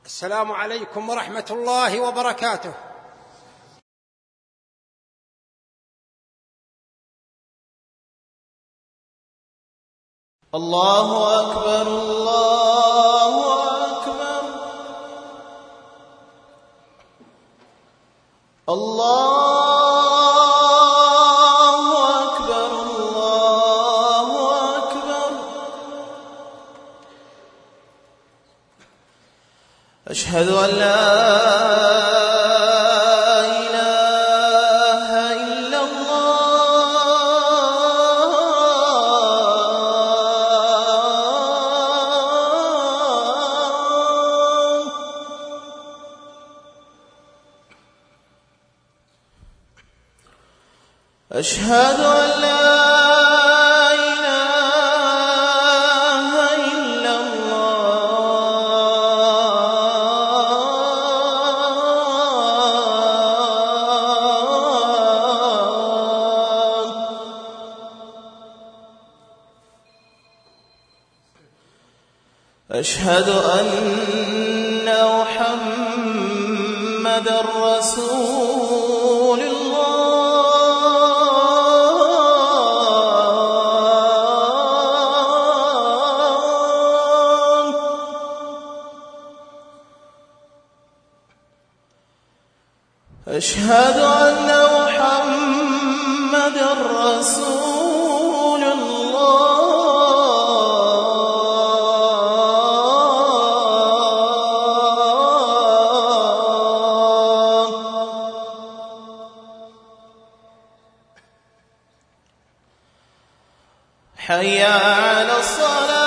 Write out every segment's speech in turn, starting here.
السلام عليكم ورحمة الله وبركاته. الله أكبر الله أكبر الله أكبر الله أكبر. أشهد أن لا أشهد أن لا إله إلا الله. أشهد أن محمدًا رسول الله. أشهد أن محمدًا رسول الله. حي على الصلاة.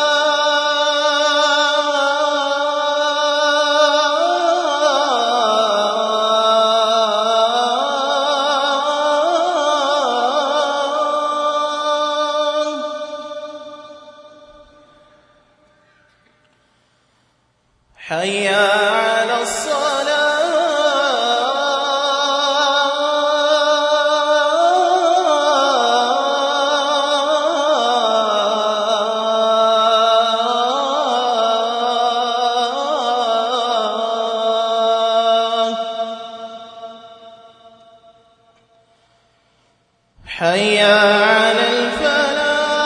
حي على الصلاة. حي على الفلاح.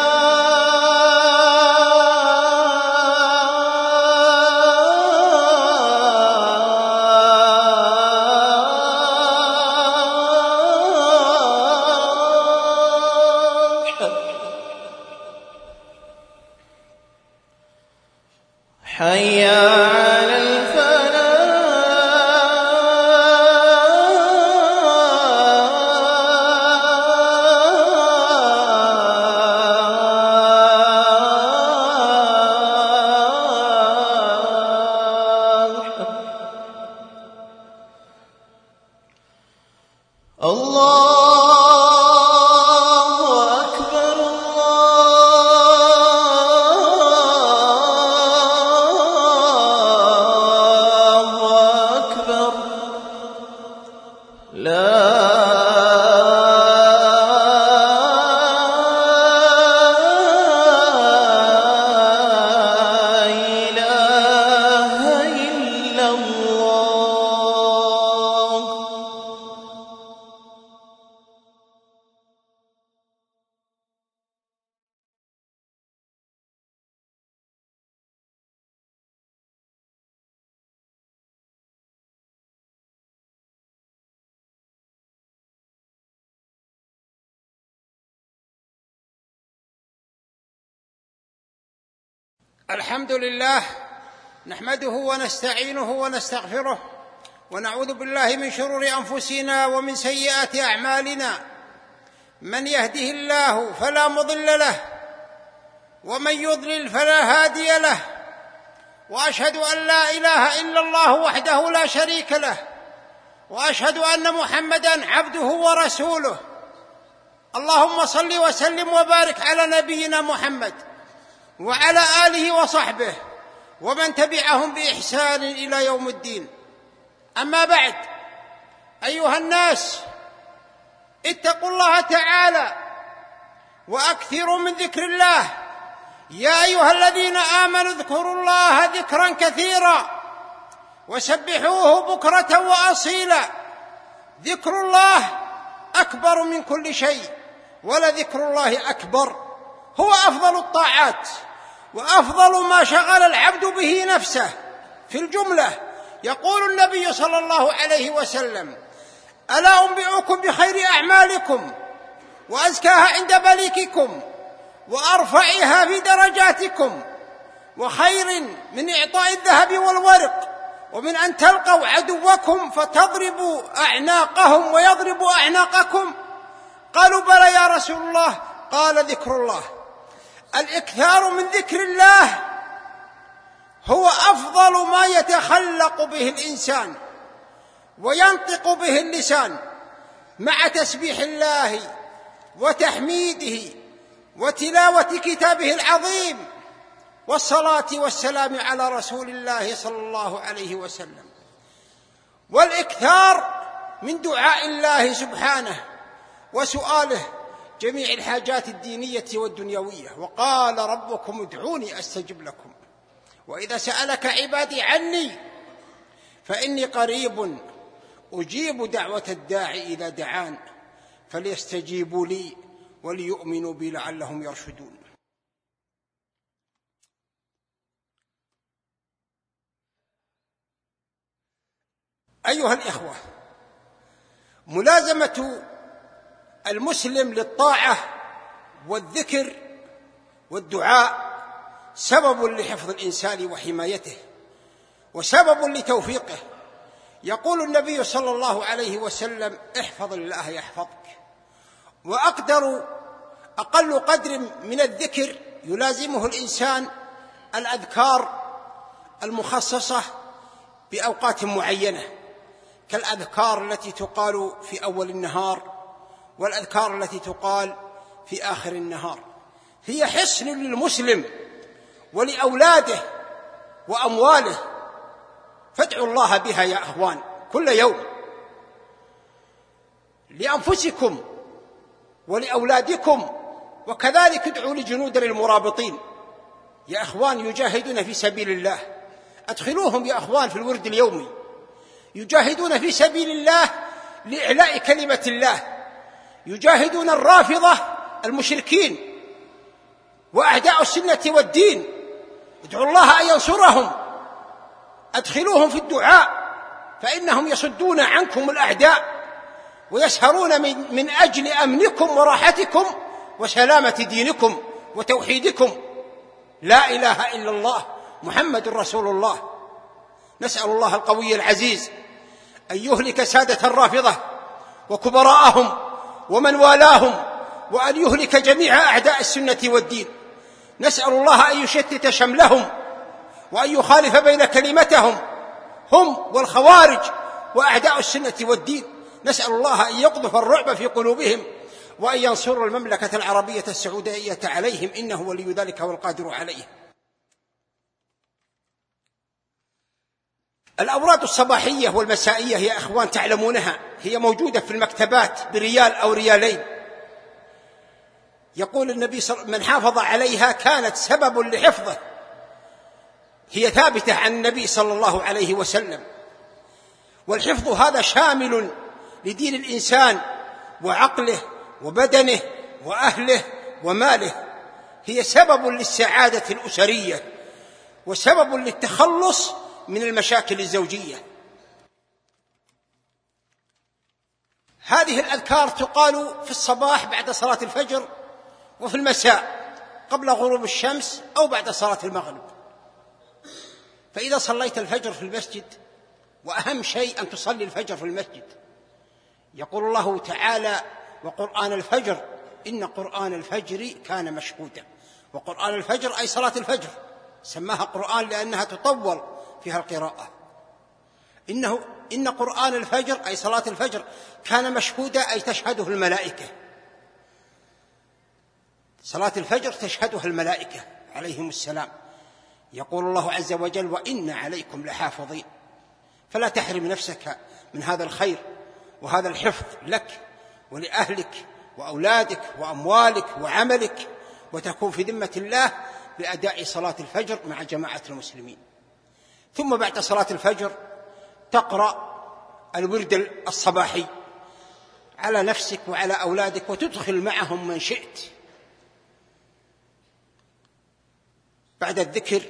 حي على الفلاح. الله أكبر الله أكبر. لا إله إلا الله. الحمد لله نحمده ونستعينه ونستغفره ونعوذ بالله من شرور أنفسنا ومن سيئات أعمالنا. من يهده الله فلا مضل له ومن يضلل فلا هادي له، وأشهد أن لا إله إلا الله وحده لا شريك له، وأشهد أن محمدًا عبده ورسوله. اللهم صل وسلم وبارك على نبينا محمد وعلى آله وصحبه ومن تبعهم بإحسان إلى يوم الدين. أما بعد، أيها الناس، اتقوا الله تعالى وأكثروا من ذكر الله. يا أيها الذين آمنوا اذكروا الله ذكرا كثيرا وسبحوه بكرة وأصيلا. ذكر الله أكبر من كل شيء، ولذكر الله أكبر، هو أفضل الطاعات وأفضل ما شغل العبد به نفسه. في الجملة يقول النبي صلى الله عليه وسلم: ألا أنبئكم بخير أعمالكم وأزكاها عند مليككم وأرفعها في درجاتكم، وخير من إعطاء الذهب والورق، ومن أن تلقوا عدوكم فتضربوا أعناقهم ويضربوا أعناقكم؟ قالوا: بلى يا رسول الله. قال: ذكر الله. الإكثار من ذكر الله هو أفضل ما يتخلق به الإنسان وينطق به اللسان، مع تسبيح الله وتحميده وتلاوة كتابه العظيم والصلاة والسلام على رسول الله صلى الله عليه وسلم، والإكثار من دعاء الله سبحانه وسؤاله جميع الحاجات الدينية والدنيوية. وقال ربكم ادعوني أستجب لكم، وإذا سألك عبادي عني فإني قريب أجيب دعوة الداعي إذا دعان، فليستجيبوا لي وليؤمنوا بي لعلهم يرشدون. أيها الإخوة، ملازمة المسلم للطاعة والذكر والدعاء سبب لحفظ الإنسان وحمايته، وسبب لتوفيقه. يقول النبي صلى الله عليه وسلم: احفظ الله يحفظك. أقل قدر من الذكر يلازمه الإنسان الأذكار المخصصة بأوقات معينة، كالأذكار التي تقال في أول النهار والأذكار التي تقال في آخر النهار. هي حصن للمسلم ولأولاده وأمواله، فادعوا الله بها يا أخوان كل يوم لأنفسكم ولأولادكم، وكذلك ادعوا لجنودنا المرابطين يا أخوان يجاهدون في سبيل الله. أدخلوهم يا أخوان في الورد اليومي، يجاهدون في سبيل الله لإعلاء كلمة الله، يجاهدون الرافضة المشركين وأعداء السنة والدين. ادعوا الله أن ينصرهم، أدخلوهم في الدعاء، فإنهم يصدون عنكم الأعداء ويسهرون من أجل أمنكم وراحتكم وسلامة دينكم وتوحيدكم. لا إله إلا الله محمد رسول الله. نسأل الله القوي العزيز أن يهلك سادة الرافضة وكبراءهم ومن والاهم، وأن يهلك جميع أعداء السنة والدين. نسأل الله أن يشتت شملهم وأن يخالف بين كلمتهم هم والخوارج وأعداء السنة والدين. نسأل الله أن يقذف الرعب في قلوبهم وأن ينصر المملكة العربية السعودية عليهم، إنه ولي ذلك والقادر عليه. الأوراد الصباحية والمسائية يا أخوان تعلمونها، هي موجودة في المكتبات بريال أو ريالين. يقول النبي من حافظ عليها كانت سبب لحفظه، هي ثابتة عن النبي صلى الله عليه وسلم. والحفظ هذا شامل لدين الإنسان وعقله وبدنه وأهله وماله، هي سبب للسعادة الأسرية وسبب للتخلص من المشاكل الزوجية. هذه الأذكار تقال في الصباح بعد صلاة الفجر، وفي المساء قبل غروب الشمس أو بعد صلاة المغرب. فإذا صليت الفجر في المسجد، وأهم شيء أن تصلي الفجر في المسجد، يقول الله تعالى: وقرآن الفجر إن قرآن الفجر كان مشهودا. وقرآن الفجر أي صلاة الفجر، سماها قرآن لأنها تطول فيها القراءة. إن قرآن الفجر أي صلاة الفجر كان مشهودا أي تشهده الملائكة. صلاة الفجر تشهدها الملائكة عليهم السلام. يقول الله عز وجل: وإن عليكم لحافظين. فلا تحرم نفسك من هذا الخير وهذا الحفظ لك ولأهلك وأولادك وأموالك وعملك، وتكون في ذمة الله بأداء صلاة الفجر مع جماعة المسلمين. ثم بعد صلاة الفجر تقرأ الورد الصباحي على نفسك وعلى أولادك، وتدخل معهم من شئت. بعد الذكر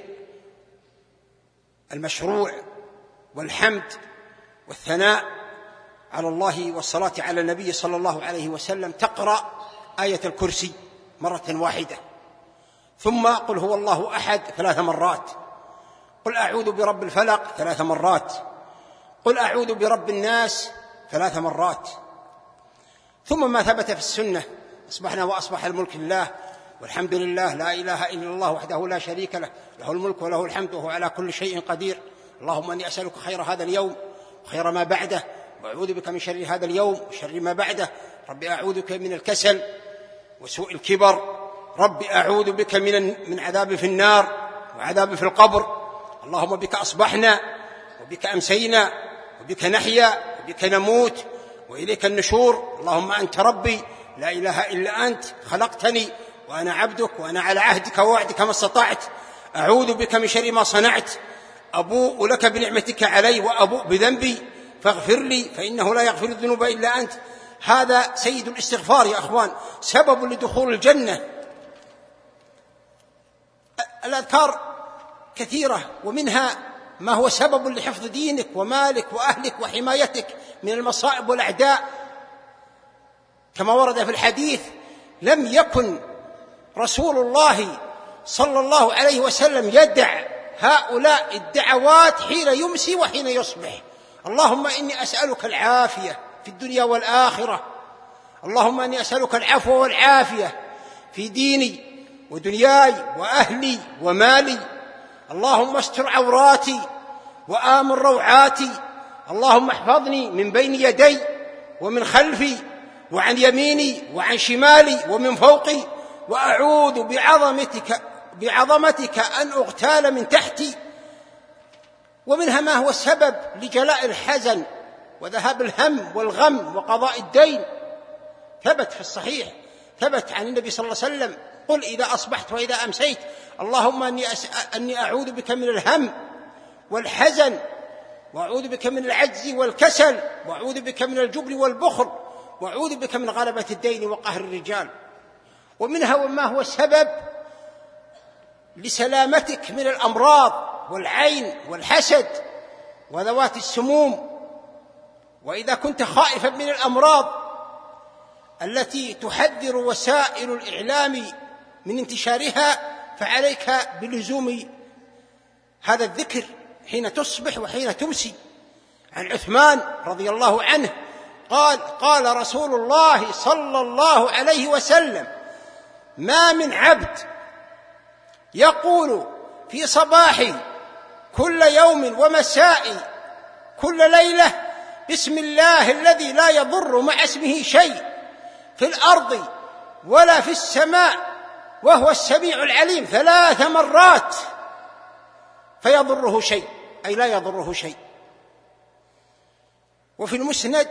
المشروع والحمد والثناء على الله والصلاة على النبي صلى الله عليه وسلم تقرأ آية الكرسي مرة واحدة، ثم قل هو الله أحد 3 مرات، قل أعوذ برب الفلق 3 مرات، قل أعوذ برب الناس 3 مرات. ثم ما ثبت في السنة: أصبحنا وأصبح الملك لله والحمد لله لا إله إلا الله وحده لا شريك له، له الملك وله الحمد وهو على كل شيء قدير. اللهم أني أسألك خير هذا اليوم وخير ما بعده، وأعوذ بك من شر هذا اليوم وشر ما بعده. ربي أعوذ بك من الكسل وسوء الكبر، ربي أعوذ بك من عذاب في النار وعذاب في القبر. اللهم بك أصبحنا وبك أمسينا وبك نحيا وبك نموت وإليك النشور. اللهم أنت ربي لا إله إلا أنت، خلقتني وأنا عبدك وأنا على عهدك ووعدك ما استطعت. أعوذ بك من شر ما صنعت، أبوء لك بنعمتك علي وأبوء بذنبي فاغفر لي فإنه لا يغفر الذنوب إلا أنت. هذا سيد الاستغفار يا أخوان، سبب لدخول الجنة. الأذكار كثيرة، ومنها ما هو سبب لحفظ دينك ومالك وأهلك وحمايتك من المصائب والأعداء، كما ورد في الحديث: لم يكن رسول الله صلى الله عليه وسلم يدع هؤلاء الدعوات حين يمسي وحين يصبح. اللهم إني أسألك العافية في الدنيا والآخرة، اللهم إني أسألك العفو والعافية في ديني ودنياي وأهلي ومالي، اللهم استر عوراتي وآمن روعاتي، اللهم احفظني من بين يدي ومن خلفي وعن يميني وعن شمالي ومن فوقي، وأعوذ بعظمتك أن أغتال من تحتي. ومنها ما هو السبب لجلاء الحزن وذهاب الهم والغم وقضاء الدين. ثبت في الصحيح، ثبت عن النبي صلى الله عليه وسلم: قل إذا أصبحت وإذا أمسيت اللهم أني أعوذ بك من الهم والحزن، وأعوذ بك من العجز والكسل، وأعوذ بك من الجبن والبخل، وأعوذ بك من غلبة الدين وقهر الرجال. ومنها وما هو السبب لسلامتك من الأمراض والعين والحسد وذوات السموم. وإذا كنت خائفا من الأمراض التي تحذر وسائل الإعلام من انتشارها، فعليك بلزوم هذا الذكر حين تصبح وحين تمسي. عن عثمان رضي الله عنه قال رسول الله صلى الله عليه وسلم: ما من عبد يقول في صباح كل يوم ومساء كل ليلة بسم الله الذي لا يضر مع اسمه شيء في الأرض ولا في السماء وهو السميع العليم 3 مرات فيضره شيء، أي لا يضره شيء. وفي المسند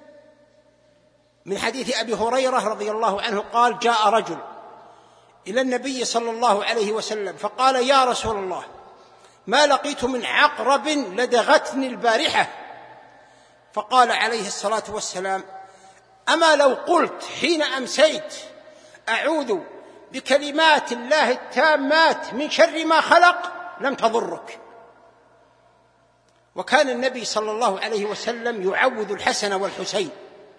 من حديث أبي هريرة رضي الله عنه قال: جاء رجل إلى النبي صلى الله عليه وسلم فقال: يا رسول الله، ما لقيت من عقرب لدغتني البارحة. فقال عليه الصلاة والسلام: أما لو قلت حين أمسيت أعوذ بكلمات الله التامات من شر ما خلق لم تضرك. وكان النبي صلى الله عليه وسلم يعوذ الحسن والحسين،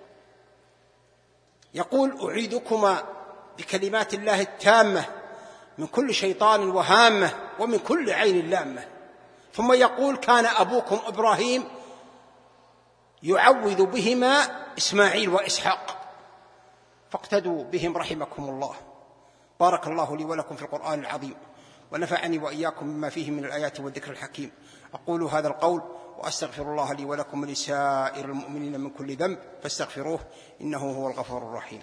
يقول: أعيذكما بكلمات الله التامة من كل شيطان وهامة ومن كل عين لامة. ثم يقول: كان أبوكم إبراهيم يعوذ بهما إسماعيل وإسحاق، فاقتدوا بهم رحمكم الله. بارك الله لي ولكم في القرآن العظيم، ونفعني وإياكم بما فيه من الآيات والذكر الحكيم. أقول هذا القول وأستغفر الله لي ولكم ولسائر المؤمنين من كل ذنب فاستغفروه إنه هو الغفور الرحيم.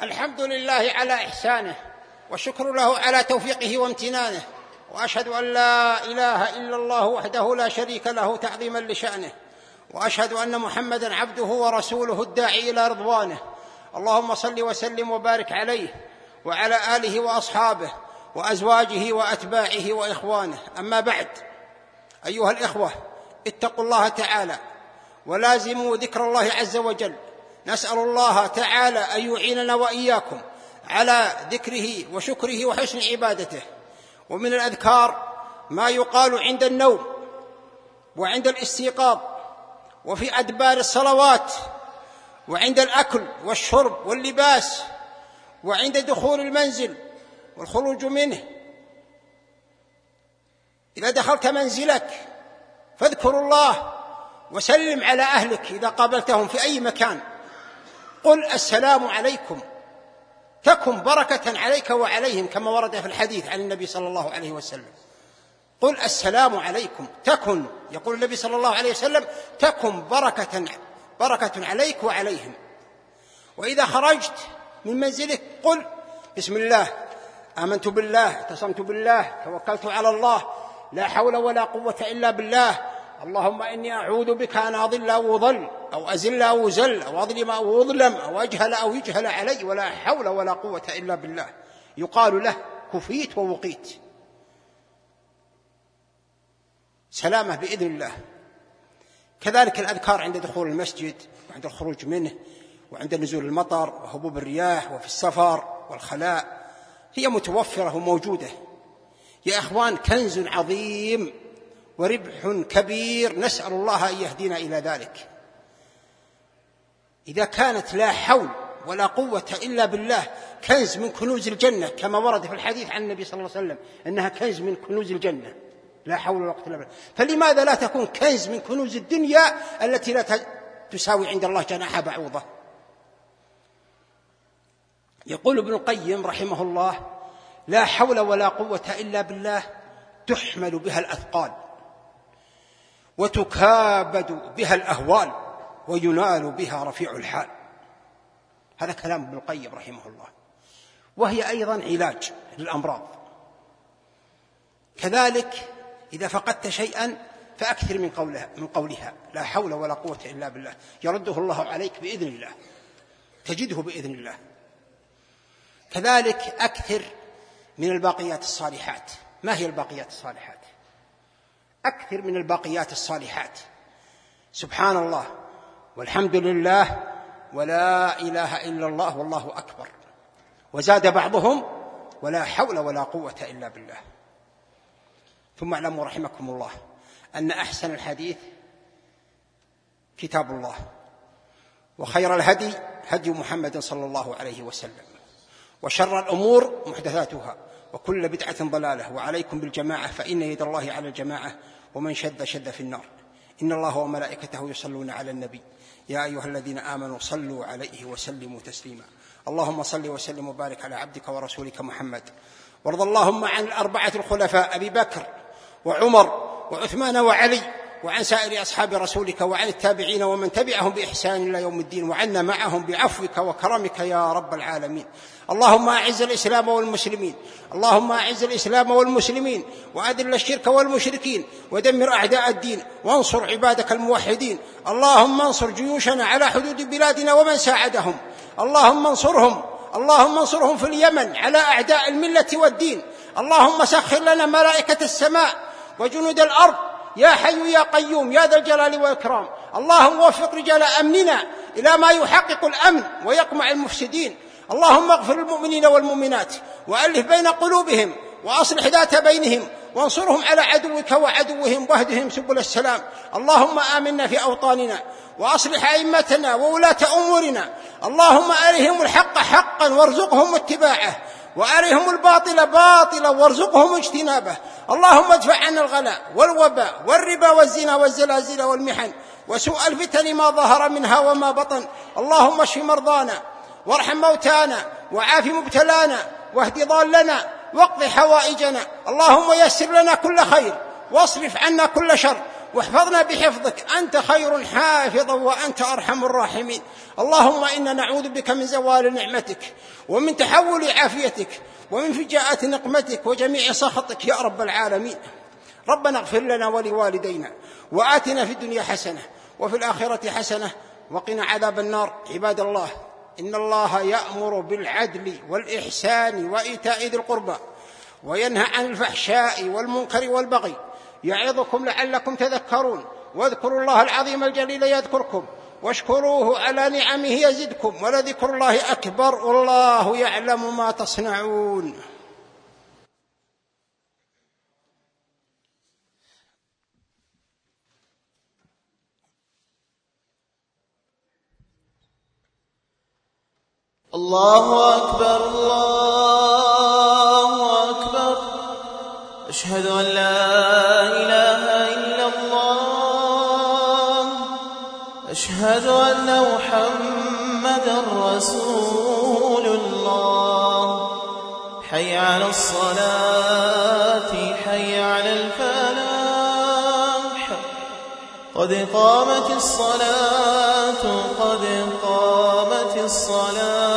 الحمد لله على إحسانه، والشكر له على توفيقه وامتنانه، وأشهد أن لا إله إلا الله وحده لا شريك له تعظيما لشأنه، وأشهد أن محمدًا عبده ورسوله الداعي إلى رضوانه. اللهم صل وسلم وبارك عليه وعلى آله وأصحابه وأزواجه وأتباعه وإخوانه. أما بعد، أيها الإخوة، اتقوا الله تعالى ولازموا ذكر الله عز وجل. نسأل الله تعالى أن يعيننا وإياكم على ذكره وشكره وحسن عبادته. ومن الأذكار ما يقال عند النوم وعند الاستيقاظ وفي أدبار الصلوات وعند الأكل والشرب واللباس وعند دخول المنزل والخروج منه. إذا دخلت منزلك فاذكر الله وسلم على أهلك إذا قابلتهم في أي مكان. قل السلام عليكم تكن بركة عليك وعليهم، كما ورد في الحديث عن النبي صلى الله عليه وسلم. قل السلام عليكم تكن، يقول النبي صلى الله عليه وسلم، تكن بركة عليك وعليهم. وإذا خرجت من منزلك قل بسم الله، آمنت بالله، اعتصمت بالله، توكلت على الله، لا حول ولا قوة إلا بالله، اللهم إني أعوذ بك أن أضل أو أضل أو أزل أو أزل أو أظلم أو أظلم أو أجهل أو يجهل علي، ولا حول ولا قوة إلا بالله. يقال له كفيت ووقيت، سلامة بإذن الله. كذلك الأذكار عند دخول المسجد وعند الخروج منه وعند نزول المطر وهبوب الرياح وفي السفر والخلاء هي متوفرة وموجودة. يا إخوان، كنز عظيم وربح كبير، نسأل الله أن يهدينا إلى ذلك. إذا كانت لا حول ولا قوة إلا بالله كنز من كنوز الجنة، كما ورد في الحديث عن النبي صلى الله عليه وسلم أنها كنز من كنوز الجنة، لا حول ولا قوة إلا بالله، فلماذا لا تكون كنز من كنوز الدنيا التي لا تساوي عند الله جناح بعوضة؟ يقول ابن القيم رحمه الله: لا حول ولا قوة إلا بالله تحمل بها الأثقال وتكابد بها الأهوال وينال بها رفيع الحال. هذا كلام ابن القيم رحمه الله. وهي أيضا علاج للأمراض. كذلك إذا فقدت شيئا فأكثر من قولها لا حول ولا قوة إلا بالله، يرده الله عليك بإذن الله، تجده بإذن الله. كذلك أكثر من الباقيات الصالحات. ما هي الباقيات الصالحات؟ أكثر من الباقيات الصالحات: سبحان الله والحمد لله ولا إله إلا الله والله أكبر. وزاد بعضهم: ولا حول ولا قوة إلا بالله. ثم اعلموا رحمكم الله أن أحسن الحديث كتاب الله، وخير الهدي هدي محمد صلى الله عليه وسلم، وشر الأمور محدثاتها، وكل بدعة ضلالة، وعليكم بالجماعة فإن يد الله على الجماعة، ومن شد شد في النار. إن الله وملائكته يصلون على النبي يا أيها الذين آمنوا صلوا عليه وسلموا تسليما. اللهم صل وسلم وبارك على عبدك ورسولك محمد. وارض اللهم عن الأربعة الخلفاء أبي بكر وعمر وعثمان وعلي، وعن سائر أصحاب رسولك، وعن التابعين ومن تبعهم بإحسان إلى يوم الدين، وعنا معهم بعفوك وكرمك يا رب العالمين. اللهم أعز الإسلام والمسلمين، اللهم أعز الإسلام والمسلمين، وأذل الشرك والمشركين، ودمر أعداء الدين، وانصر عبادك الموحدين. اللهم انصر جيوشنا على حدود بلادنا ومن ساعدهم، اللهم انصرهم في اليمن على أعداء الملة والدين. اللهم سخر لنا ملائكة السماء وجنود الأرض يا حي يا قيوم يا ذا الجلال والإكرام. اللهم وفق رجال أمننا إلى ما يحقق الأمن ويقمع المفسدين. اللهم اغفر للمؤمنين والمؤمنات وألف بين قلوبهم وأصلح ذات بينهم، وانصرهم على عدوك وعدوهم، واهدهم سبل السلام. اللهم آمنا في أوطاننا، وأصلح أئمتنا وولاة أمورنا. اللهم أرهم الحق حقا وارزقهم اتباعه، وأرهم الباطل باطلا وارزقهم اجتنابه. اللهم ادفع عنا الغلاء والوباء والربا والزنا والزلازل والمحن وسوء الفتن ما ظهر منها وما بطن. اللهم اشف مرضانا وارحم موتانا وعاف مبتلانا واهد ضالنا واقض حوائجنا. اللهم يسر لنا كل خير واصرف عنا كل شر، واحفظنا بحفظك، أنت خير حافظا وأنت أرحم الراحمين. اللهم إنا نعوذ بك من زوال نعمتك ومن تحول عافيتك ومن فجاءة نقمتك وجميع سخطك يا رب العالمين. ربنا اغفر لنا ولوالدينا وآتنا في الدنيا حسنة وفي الآخرة حسنة وقنا عذاب النار. عباد الله، إن الله يأمر بالعدل والإحسان وإيتاء ذي القربى وينهى عن الفحشاء والمنكر والبغي يعظكم لعلكم تذكرون. واذكروا الله العظيم الجليل يذكركم واشكروه على نعمه يزدكم ولذكر الله أكبر والله يعلم ما تصنعون. الله أكبر الله أكبر. أشهد أن لا إله إلا الله. أشهد أن محمدا رسول الله. حي على الصلاة حي على الفلاح. قد قامت الصلاة قد قامت الصلاة.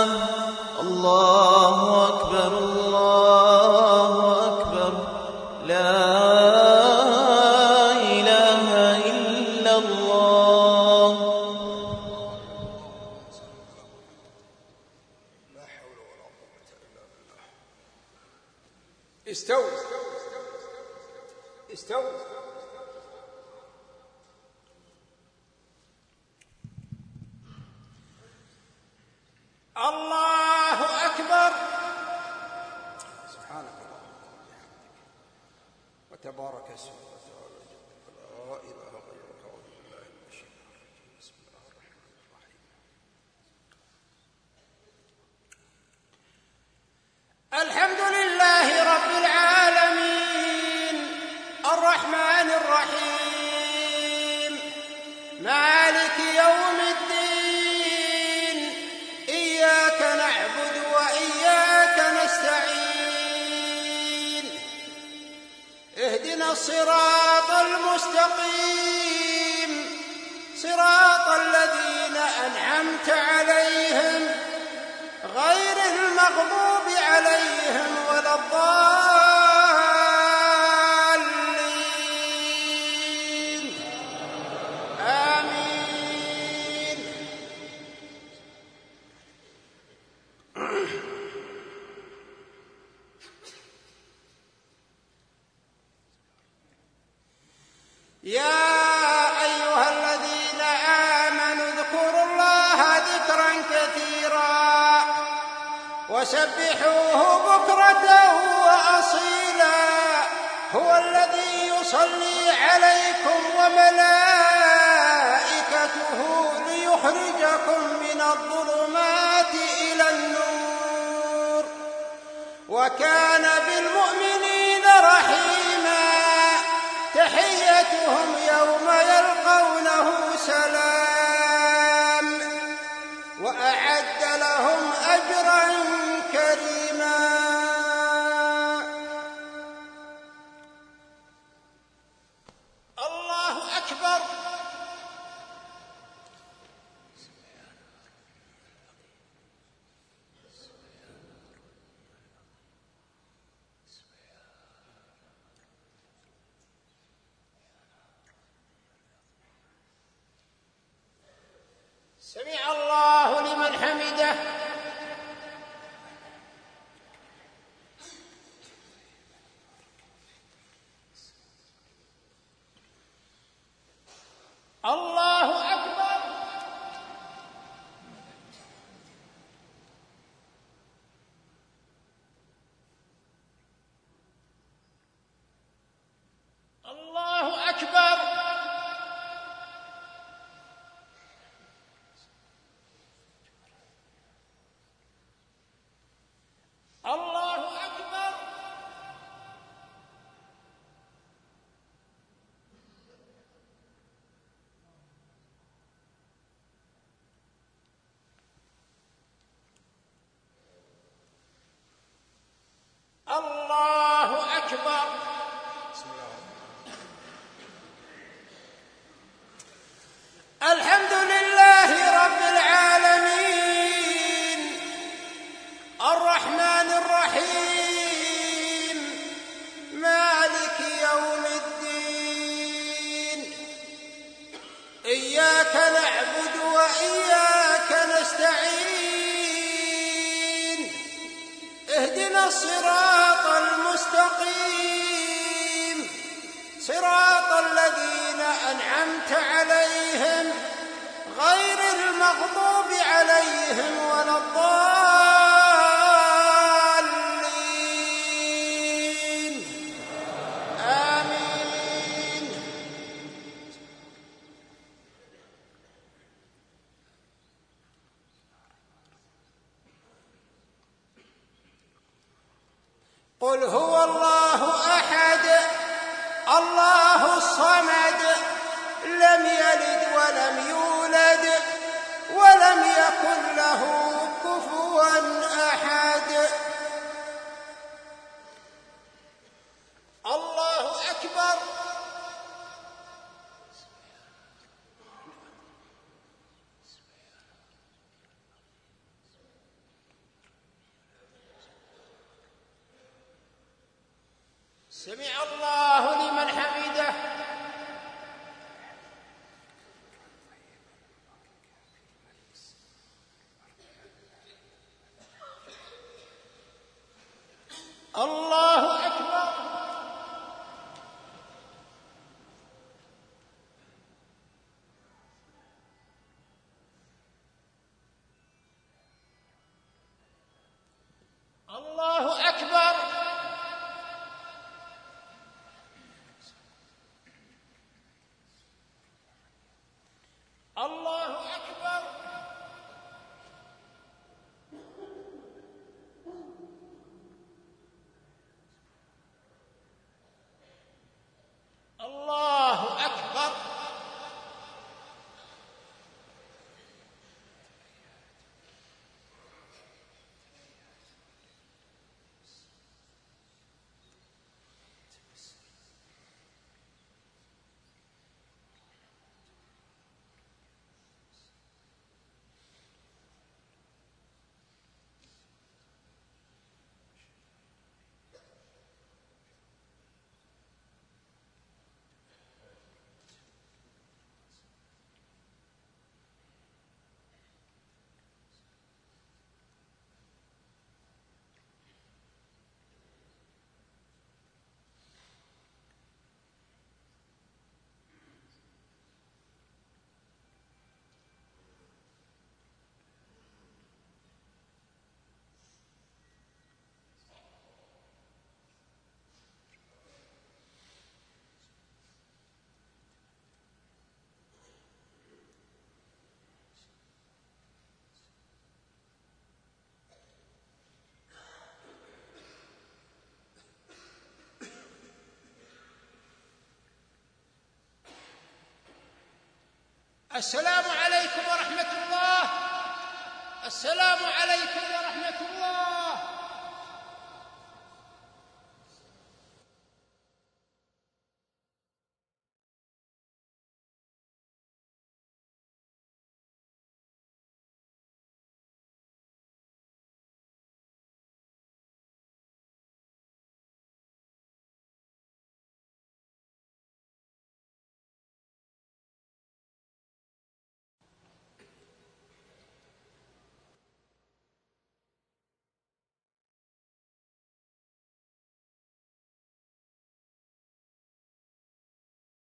الله أكبر الله أكبر. لا إله إلا الله. لا حول ولا قوة إلا بالله. استووا استووا. الله أكبر. سبحانك اللهم وبحمدك وتبارك اسمك وتعالى جدك لا إله غيرك. أعوذ بالله من الشيطان الرجيم. بسم الله الرحمن الرحيم. الحمد لله رب العالمين الرحمن الرحيم مالك يوم الدين. إياك نعبد وإياك نستعين. اهدنا الصراط المستقيم صراط الذين أنعمت عليهم غير المغضوب عليهم ولا الضالين. آمين. يا أيها الذين آمنوا اذكروا الله ذكرا كثيرا وسبحوه بكرة وأصيلا. هو الذي يصلي عليكم وملائكته ليخرجكم من الظلمات إلى النور وكان بالمؤمنين رحيما. تحيتهم يوم يلقونه سلام وأعد لهم أجرا كريما. الله أكبر. سمع الله لمن حمده. الله أكبر. الله أكبر. إياك نعبد وإياك نستعين اهدنا الصراط المستقيم صراط الذين أنعمت عليهم غير المغضوب عليهم ولا الضالين آمين. قل هو الله أحد الله الصمد لم يلد ولم يولد ولم يكن له كفوا أحد. الله أكبر. سمع الله لمن حمده. الله أكبر. الله أكبر. الله أكبر. الله أكبر. السلام عليكم ورحمة الله. السلام عليكم ورحمة الله.